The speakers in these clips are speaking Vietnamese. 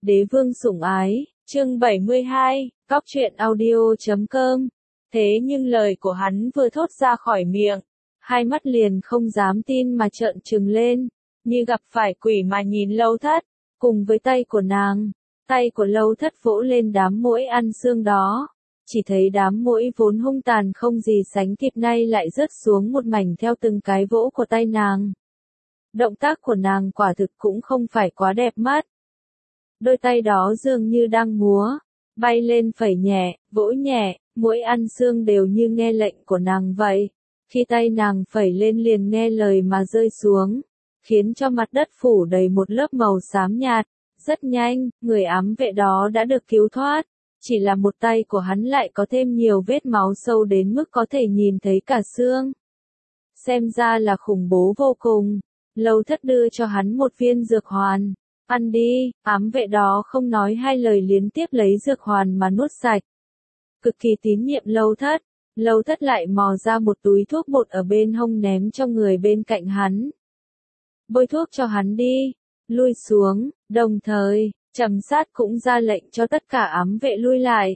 Đế vương sủng ái, chương 72, Cóc truyện audio.com. Thế nhưng lời của hắn vừa thốt ra khỏi miệng, hai mắt liền không dám tin mà trợn trừng lên, như gặp phải quỷ mà nhìn Lâu Thất, cùng với tay của nàng. Tay của Lâu Thất vỗ lên đám muỗi ăn xương đó, chỉ thấy đám muỗi vốn hung tàn không gì sánh kịp nay lại rớt xuống một mảnh theo từng cái vỗ của tay nàng. Động tác của nàng quả thực cũng không phải quá đẹp mắt. Đôi tay đó dường như đang múa, bay lên phẩy nhẹ, vỗ nhẹ, muỗi ăn xương đều như nghe lệnh của nàng vậy. Khi tay nàng phẩy lên liền nghe lời mà rơi xuống, khiến cho mặt đất phủ đầy một lớp màu xám nhạt. Rất nhanh, người ám vệ đó đã được cứu thoát, chỉ là một tay của hắn lại có thêm nhiều vết máu sâu đến mức có thể nhìn thấy cả xương. Xem ra là khủng bố vô cùng. Lâu Thất đưa cho hắn một viên dược hoàn. Ăn đi, ám vệ đó không nói hai lời liên tiếp lấy dược hoàn mà nuốt sạch. Cực kỳ tín nhiệm Lâu Thất lại mò ra một túi thuốc bột ở bên hông ném cho người bên cạnh hắn. Bôi thuốc cho hắn đi, lui xuống, đồng thời, Trầm Sát cũng ra lệnh cho tất cả ám vệ lui lại.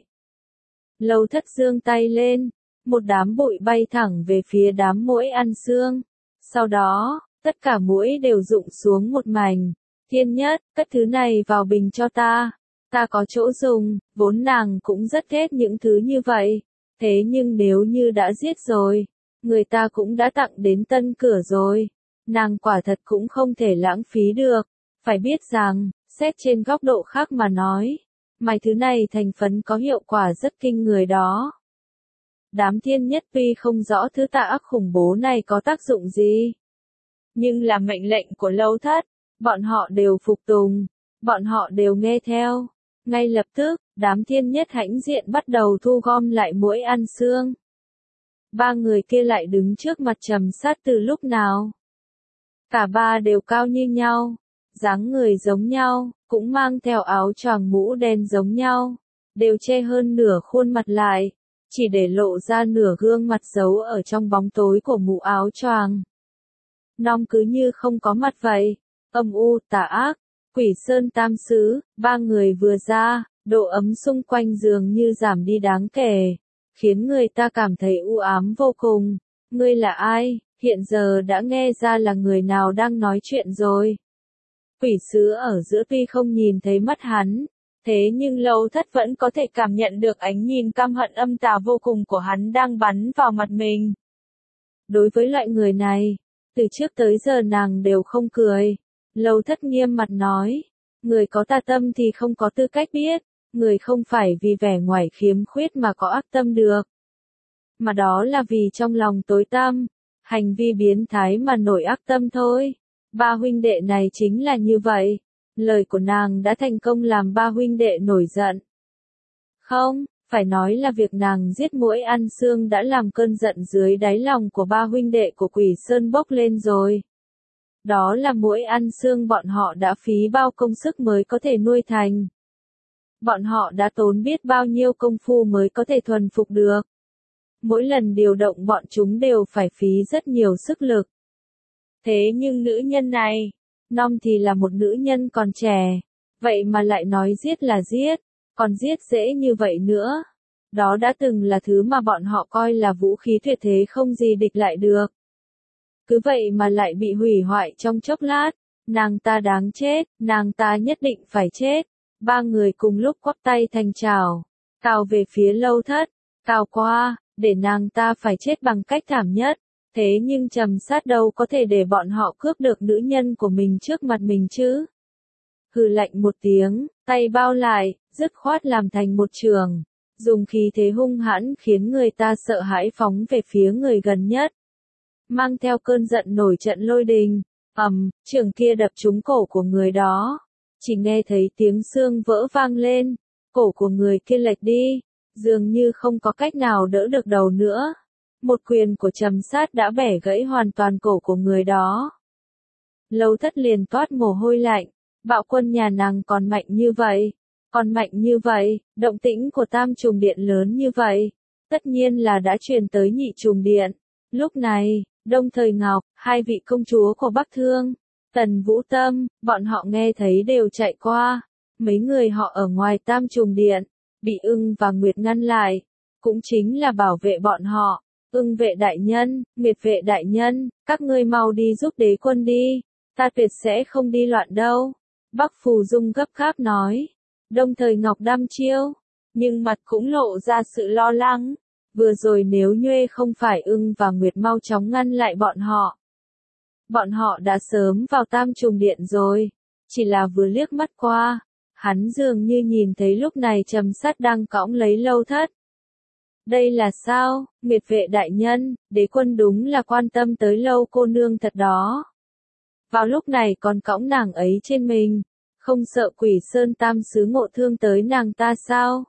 Lâu Thất giương tay lên, một đám bụi bay thẳng về phía đám muỗi ăn xương. Sau đó, tất cả muỗi đều rụng xuống một mảnh. Thiên Nhất, cất thứ này vào bình cho ta. Ta có chỗ dùng, vốn nàng cũng rất ghét những thứ như vậy. Thế nhưng nếu như đã giết rồi, người ta cũng đã tặng đến tân cửa rồi. Nàng quả thật cũng không thể lãng phí được. Phải biết rằng, xét trên góc độ khác mà nói, mấy thứ này thành phấn có hiệu quả rất kinh người đó. Đám Thiên Nhất tuy không rõ thứ tà ác khủng bố này có tác dụng gì, nhưng là mệnh lệnh của Lâu Thất, bọn họ đều phục tùng, bọn họ đều nghe theo. Ngay lập tức, đám Thiên Nhất hãnh diện bắt đầu thu gom lại muỗi ăn xương. Ba người kia lại đứng trước mặt Trầm Sát từ lúc nào. Cả ba đều cao như nhau, dáng người giống nhau, cũng mang theo áo choàng mũ đen giống nhau, đều che hơn nửa khuôn mặt lại, chỉ để lộ ra nửa gương mặt giấu ở trong bóng tối của mũ áo choàng. Nong cứ như không có mặt vậy, âm u tà ác, Quỷ Sơn Tam Sứ, ba người vừa ra, độ ấm xung quanh dường như giảm đi đáng kể, khiến người ta cảm thấy u ám vô cùng. Ngươi là ai? Hiện giờ đã nghe ra là người nào đang nói chuyện rồi. Quỷ sứ ở giữa tuy không nhìn thấy mắt hắn, thế nhưng Lâu Thất vẫn có thể cảm nhận được ánh nhìn căm hận âm tà vô cùng của hắn đang bắn vào mặt mình. Đối với loại người này, từ trước tới giờ nàng đều không cười. Lâu Thất nghiêm mặt nói, người có tà tâm thì không có tư cách biết, người không phải vì vẻ ngoài khiếm khuyết mà có ác tâm được, mà đó là vì trong lòng tối tăm, hành vi biến thái mà nổi ác tâm thôi. Ba huynh đệ này chính là như vậy. Lời của nàng đã thành công làm ba huynh đệ nổi giận. Không, phải nói là việc nàng giết muỗi ăn xương đã làm cơn giận dưới đáy lòng của ba huynh đệ của Quỷ Sơn bốc lên rồi. Đó là muỗi ăn xương bọn họ đã phí bao công sức mới có thể nuôi thành. Bọn họ đã tốn biết bao nhiêu công phu mới có thể thuần phục được. Mỗi lần điều động bọn chúng đều phải phí rất nhiều sức lực. Thế nhưng nữ nhân này, Nong thì là một nữ nhân còn trẻ, vậy mà lại nói giết là giết, còn giết dễ như vậy nữa. Đó đã từng là thứ mà bọn họ coi là vũ khí tuyệt thế không gì địch lại được. Cứ vậy mà lại bị hủy hoại trong chốc lát. Nàng ta đáng chết, nàng ta nhất định phải chết. Ba người cùng lúc quắp tay thành chảo, cào về phía Lâu Thất, cào qua, để nàng ta phải chết bằng cách thảm nhất. Thế nhưng Trầm Sát đâu có thể để bọn họ cướp được nữ nhân của mình trước mặt mình chứ. Hừ lạnh một tiếng, tay bao lại, dứt khoát làm thành một trường, dùng khí thế hung hãn khiến người ta sợ hãi phóng về phía người gần nhất. Mang theo cơn giận nổi trận lôi đình, trường kia đập trúng cổ của người đó. Chỉ nghe thấy tiếng xương vỡ vang lên, cổ của người kia lệch đi, dường như không có cách nào đỡ được đầu nữa. Một quyền của Trầm Sát đã bẻ gãy hoàn toàn cổ của người đó. Lâu Thất liền toát mồ hôi lạnh, bạo quân nhà nàng còn mạnh như vậy, động tĩnh của Tam Trùng Điện lớn như vậy, tất nhiên là đã truyền tới Nhị Trùng Điện. Lúc này, Đông Thời Ngọc, hai vị công chúa của Bắc Thương, Tần Vũ Tâm, bọn họ nghe thấy đều chạy qua, mấy người họ ở ngoài Tam Trùng Điện, bị Ưng và Nguyệt ngăn lại, cũng chính là bảo vệ bọn họ. Ưng vệ đại nhân, Nguyệt vệ đại nhân, các ngươi mau đi giúp đế quân đi, ta tuyệt sẽ không đi loạn đâu. Bắc Phù Dung gấp gáp nói. Đồng thời Ngọc đăm chiêu, nhưng mặt cũng lộ ra sự lo lắng. Vừa rồi nếu Nhuê không phải Ưng và Nguyệt mau chóng ngăn lại bọn họ đã sớm vào Tam Trùng Điện rồi. Chỉ là vừa liếc mắt qua, hắn dường như nhìn thấy lúc này Trầm Sát đang cõng lấy Lâu Thất. Đây là sao, Nguyệt vệ đại nhân, đế quân đúng là quan tâm tới Lâu cô nương thật đó. Vào lúc này còn cõng nàng ấy trên mình, không sợ Quỷ Sơn Tam Sứ ngộ thương tới nàng ta sao?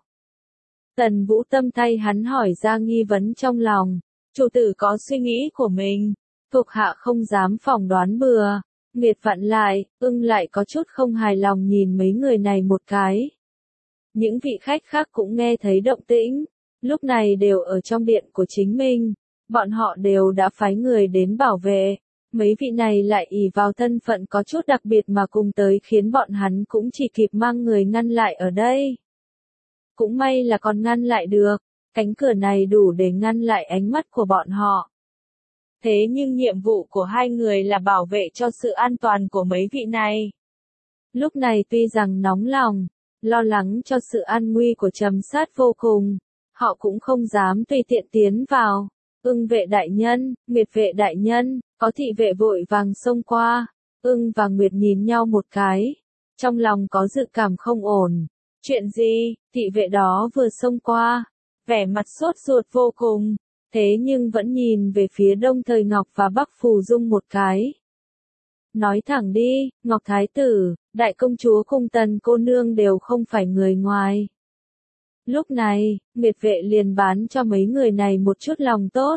Tần Vũ Tâm thay hắn hỏi ra nghi vấn trong lòng. Chủ tử có suy nghĩ của mình, thuộc hạ không dám phỏng đoán bừa. Nguyệt vặn lại, Ưng lại có chút không hài lòng nhìn mấy người này một cái. Những vị khách khác cũng nghe thấy động tĩnh, lúc này đều ở trong điện của chính mình, bọn họ đều đã phái người đến bảo vệ. Mấy vị này lại ỷ vào thân phận có chút đặc biệt mà cùng tới khiến bọn hắn cũng chỉ kịp mang người ngăn lại ở đây. Cũng may là còn ngăn lại được, cánh cửa này đủ để ngăn lại ánh mắt của bọn họ. Thế nhưng nhiệm vụ của hai người là bảo vệ cho sự an toàn của mấy vị này. Lúc này tuy rằng nóng lòng, lo lắng cho sự an nguy của Trầm Sát vô cùng, họ cũng không dám tùy tiện tiến vào. Ưng vệ đại nhân, Nguyệt vệ đại nhân, có thị vệ vội vàng xông qua. Ưng và Nguyệt nhìn nhau một cái, trong lòng có dự cảm không ổn. Chuyện gì? Thị vệ đó vừa xông qua, vẻ mặt sốt ruột vô cùng, thế nhưng vẫn nhìn về phía Đông Thời Ngọc và Bắc Phù Dung một cái. Nói thẳng đi, Ngọc Thái Tử, Đại Công Chúa cùng Tần cô nương đều không phải người ngoài. Lúc này, Nguyệt vệ liền bán cho mấy người này một chút lòng tốt.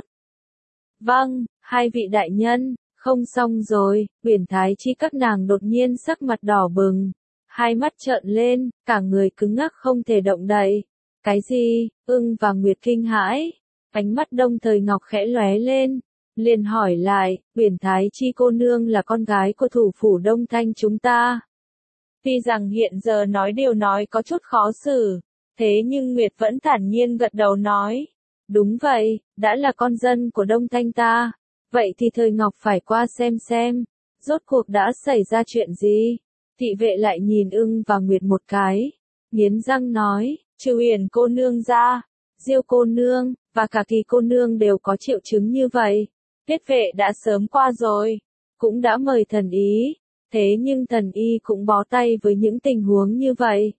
Vâng, hai vị đại nhân, không xong rồi, Uyển Thái Chi các nàng đột nhiên sắc mặt đỏ bừng, hai mắt trợn lên, cả người cứng ngắc không thể động đậy. Cái gì? Ưng và Nguyệt kinh hãi, ánh mắt Đông Thời Ngọc khẽ lóe lên, liền hỏi lại, Uyển Thái Chi cô nương là con gái của thủ phủ Đông Thanh chúng ta. Tuy rằng hiện giờ nói điều nói có chút khó xử, thế nhưng Nguyệt vẫn thản nhiên gật đầu nói. Đúng vậy, đã là con dân của Đông Thanh ta. Vậy thì Thời Ngọc phải qua xem, rốt cuộc đã xảy ra chuyện gì? Thị vệ lại nhìn Ưng và Nguyệt một cái, nghiến răng nói, trừ Uyển cô nương ra, Diêu cô nương, và cả Kỳ cô nương đều có triệu chứng như vậy. Tiết vệ đã sớm qua rồi, cũng đã mời thần y, thế nhưng thần y cũng bó tay với những tình huống như vậy.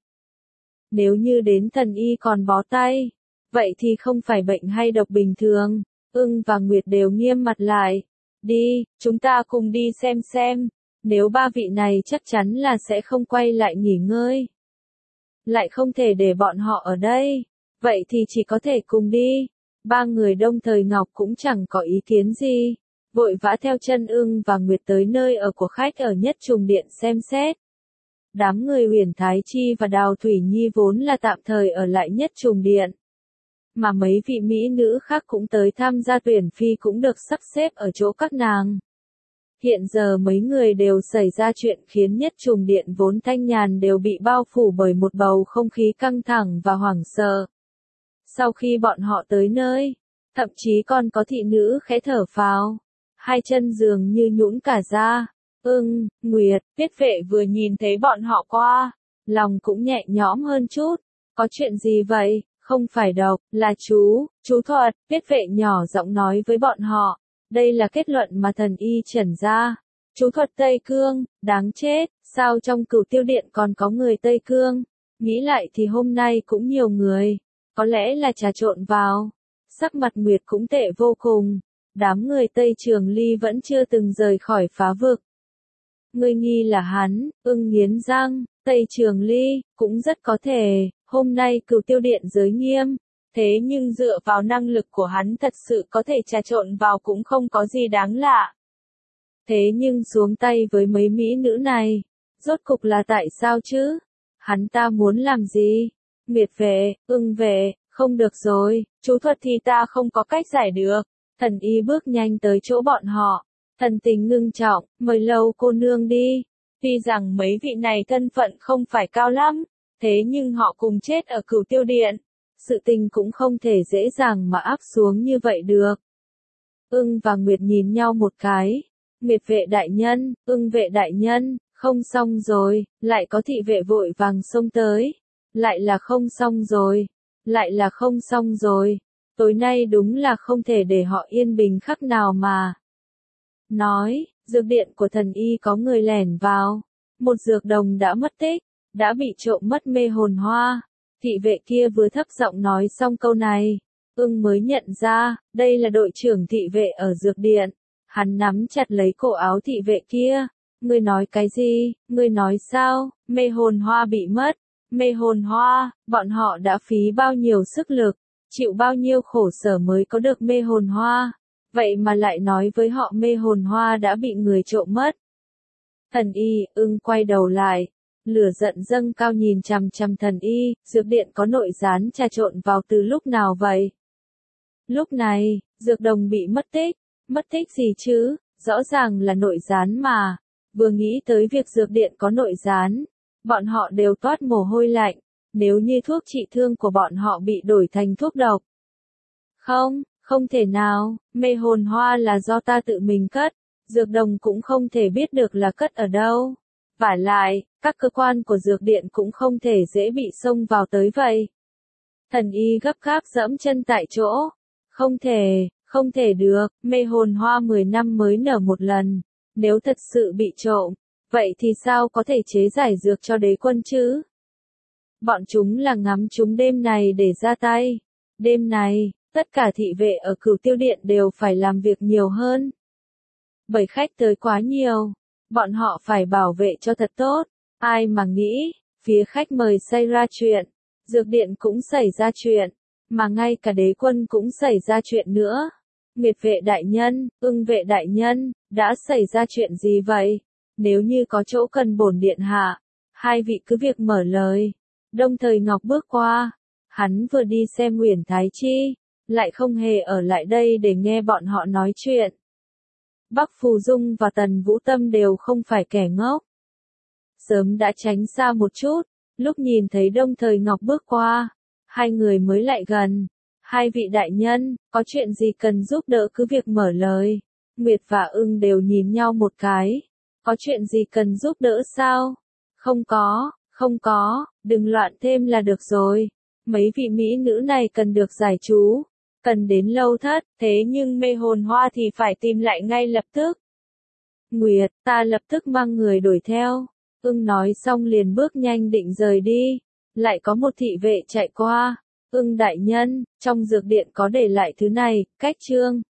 Nếu như đến thần y còn bó tay, vậy thì không phải bệnh hay độc bình thường. Ưng và Nguyệt đều nghiêm mặt lại. Đi, chúng ta cùng đi xem. Nếu ba vị này chắc chắn là sẽ không quay lại nghỉ ngơi. Lại không thể để bọn họ ở đây. Vậy thì chỉ có thể cùng đi. Ba người Đông Thời Ngọc cũng chẳng có ý kiến gì. Vội vã theo chân Ưng và Nguyệt tới nơi ở của khách ở Nhất Trùng Điện xem xét. Đám người Uyển Thái Chi và Đào Thủy Nhi vốn là tạm thời ở lại Nhất Trùng Điện. Mà mấy vị mỹ nữ khác cũng tới tham gia tuyển phi cũng được sắp xếp ở chỗ các nàng. Hiện giờ mấy người đều xảy ra chuyện khiến Nhất Trùng Điện vốn thanh nhàn đều bị bao phủ bởi một bầu không khí căng thẳng và hoảng sợ. Sau khi bọn họ tới nơi, thậm chí còn có thị nữ khẽ thở phào, hai chân dường như nhũn cả ra. Ưng, Nguyệt, Tiết vệ vừa nhìn thấy bọn họ qua, lòng cũng nhẹ nhõm hơn chút. Có chuyện gì vậy? Không phải độc, là chú thuật. Tiết vệ nhỏ giọng nói với bọn họ. Đây là kết luận mà thần y trần ra. Chú thuật Tây Cương, đáng chết, sao trong Cửu Tiêu Điện còn có người Tây Cương? Nghĩ lại thì hôm nay cũng nhiều người, có lẽ là trà trộn vào. Sắc mặt Nguyệt cũng tệ vô cùng, đám người Tây Trường Ly vẫn chưa từng rời khỏi phá vực. Ngươi nghi là hắn? Ưng nghiến răng, Tây Trường Ly, cũng rất có thể, hôm nay Cửu Tiêu Điện giới nghiêm, thế nhưng dựa vào năng lực của hắn thật sự có thể trà trộn vào cũng không có gì đáng lạ. Thế nhưng xuống tay với mấy mỹ nữ này, rốt cục là tại sao chứ? Hắn ta muốn làm gì? Nguyệt vệ, Ưng vệ, không được rồi, chú thuật thì ta không có cách giải được. Thần y bước nhanh tới chỗ bọn họ, thần tình ngưng trọng, mời Lâu cô nương đi. Tuy rằng mấy vị này thân phận không phải cao lắm, thế nhưng họ cùng chết ở Cửu Tiêu Điện. Sự tình cũng không thể dễ dàng mà áp xuống như vậy được. Ưng và Nguyệt nhìn nhau một cái. Nguyệt vệ đại nhân, Ưng vệ đại nhân, không xong rồi, lại có thị vệ vội vàng xông tới. Lại là không xong rồi, lại là không xong rồi. Tối nay đúng là không thể để họ yên bình khắc nào mà. Nói, dược điện của thần y có người lẻn vào. Một dược đồng đã mất tích, đã bị trộm mất mê hồn hoa. Thị vệ kia vừa thấp giọng nói xong câu này. Ưng mới nhận ra, đây là đội trưởng thị vệ ở dược điện. Hắn nắm chặt lấy cổ áo thị vệ kia. Ngươi nói cái gì? Ngươi nói sao? Mê hồn hoa bị mất. Mê hồn hoa, bọn họ đã phí bao nhiêu sức lực, chịu bao nhiêu khổ sở mới có được mê hồn hoa. Vậy mà lại nói với họ mê hồn hoa đã bị người trộm mất. Thần y, Ưng quay đầu lại. Lửa giận dâng cao nhìn chằm chằm thần y, dược điện có nội gián trà trộn vào từ lúc nào vậy? Lúc này, dược đồng bị mất tích gì chứ, rõ ràng là nội gián mà. Vừa nghĩ tới việc dược điện có nội gián, bọn họ đều toát mồ hôi lạnh, nếu như thuốc trị thương của bọn họ bị đổi thành thuốc độc. Không thể nào, mê hồn hoa là do ta tự mình cất, dược đồng cũng không thể biết được là cất ở đâu. Vả lại, các cơ quan của dược điện cũng không thể dễ bị xông vào tới vậy. Thần y gấp gáp giẫm chân tại chỗ. Không thể được, mê hồn hoa 10 năm mới nở một lần. Nếu thật sự bị trộm, vậy thì sao có thể chế giải dược cho đế quân chứ? Bọn chúng là ngắm chúng đêm này để ra tay. Đêm này, tất cả thị vệ ở Cửu Tiêu Điện đều phải làm việc nhiều hơn. Bởi khách tới quá nhiều, bọn họ phải bảo vệ cho thật tốt. Ai mà nghĩ, phía khách mời xảy ra chuyện, dược điện cũng xảy ra chuyện, mà ngay cả đế quân cũng xảy ra chuyện nữa. Nguyệt vệ đại nhân, Ưng vệ đại nhân, đã xảy ra chuyện gì vậy? Nếu như có chỗ cần bổn điện hạ, hai vị cứ việc mở lời. Đồng Thời Ngọc bước qua, hắn vừa đi xem Uyển Thái Chi, lại không hề ở lại đây để nghe bọn họ nói chuyện. Bắc Phù Dung và Tần Vũ Tâm đều không phải kẻ ngốc. Sớm đã tránh xa một chút, lúc nhìn thấy Đồng Thời Ngọc bước qua, hai người mới lại gần. Hai vị đại nhân, có chuyện gì cần giúp đỡ cứ việc mở lời. Nguyệt và Ưng đều nhìn nhau một cái. Có chuyện gì cần giúp đỡ sao? Không có, đừng loạn thêm là được rồi. Mấy vị mỹ nữ này cần được giải chú, cần đến lâu thất, thế nhưng mê hồn hoa thì phải tìm lại ngay lập tức. Nguyệt, ta lập tức mang người đuổi theo. Ưng nói xong liền bước nhanh định rời đi. Lại có một thị vệ chạy qua. Ưng đại nhân, trong dược điện có để lại thứ này, cách chương.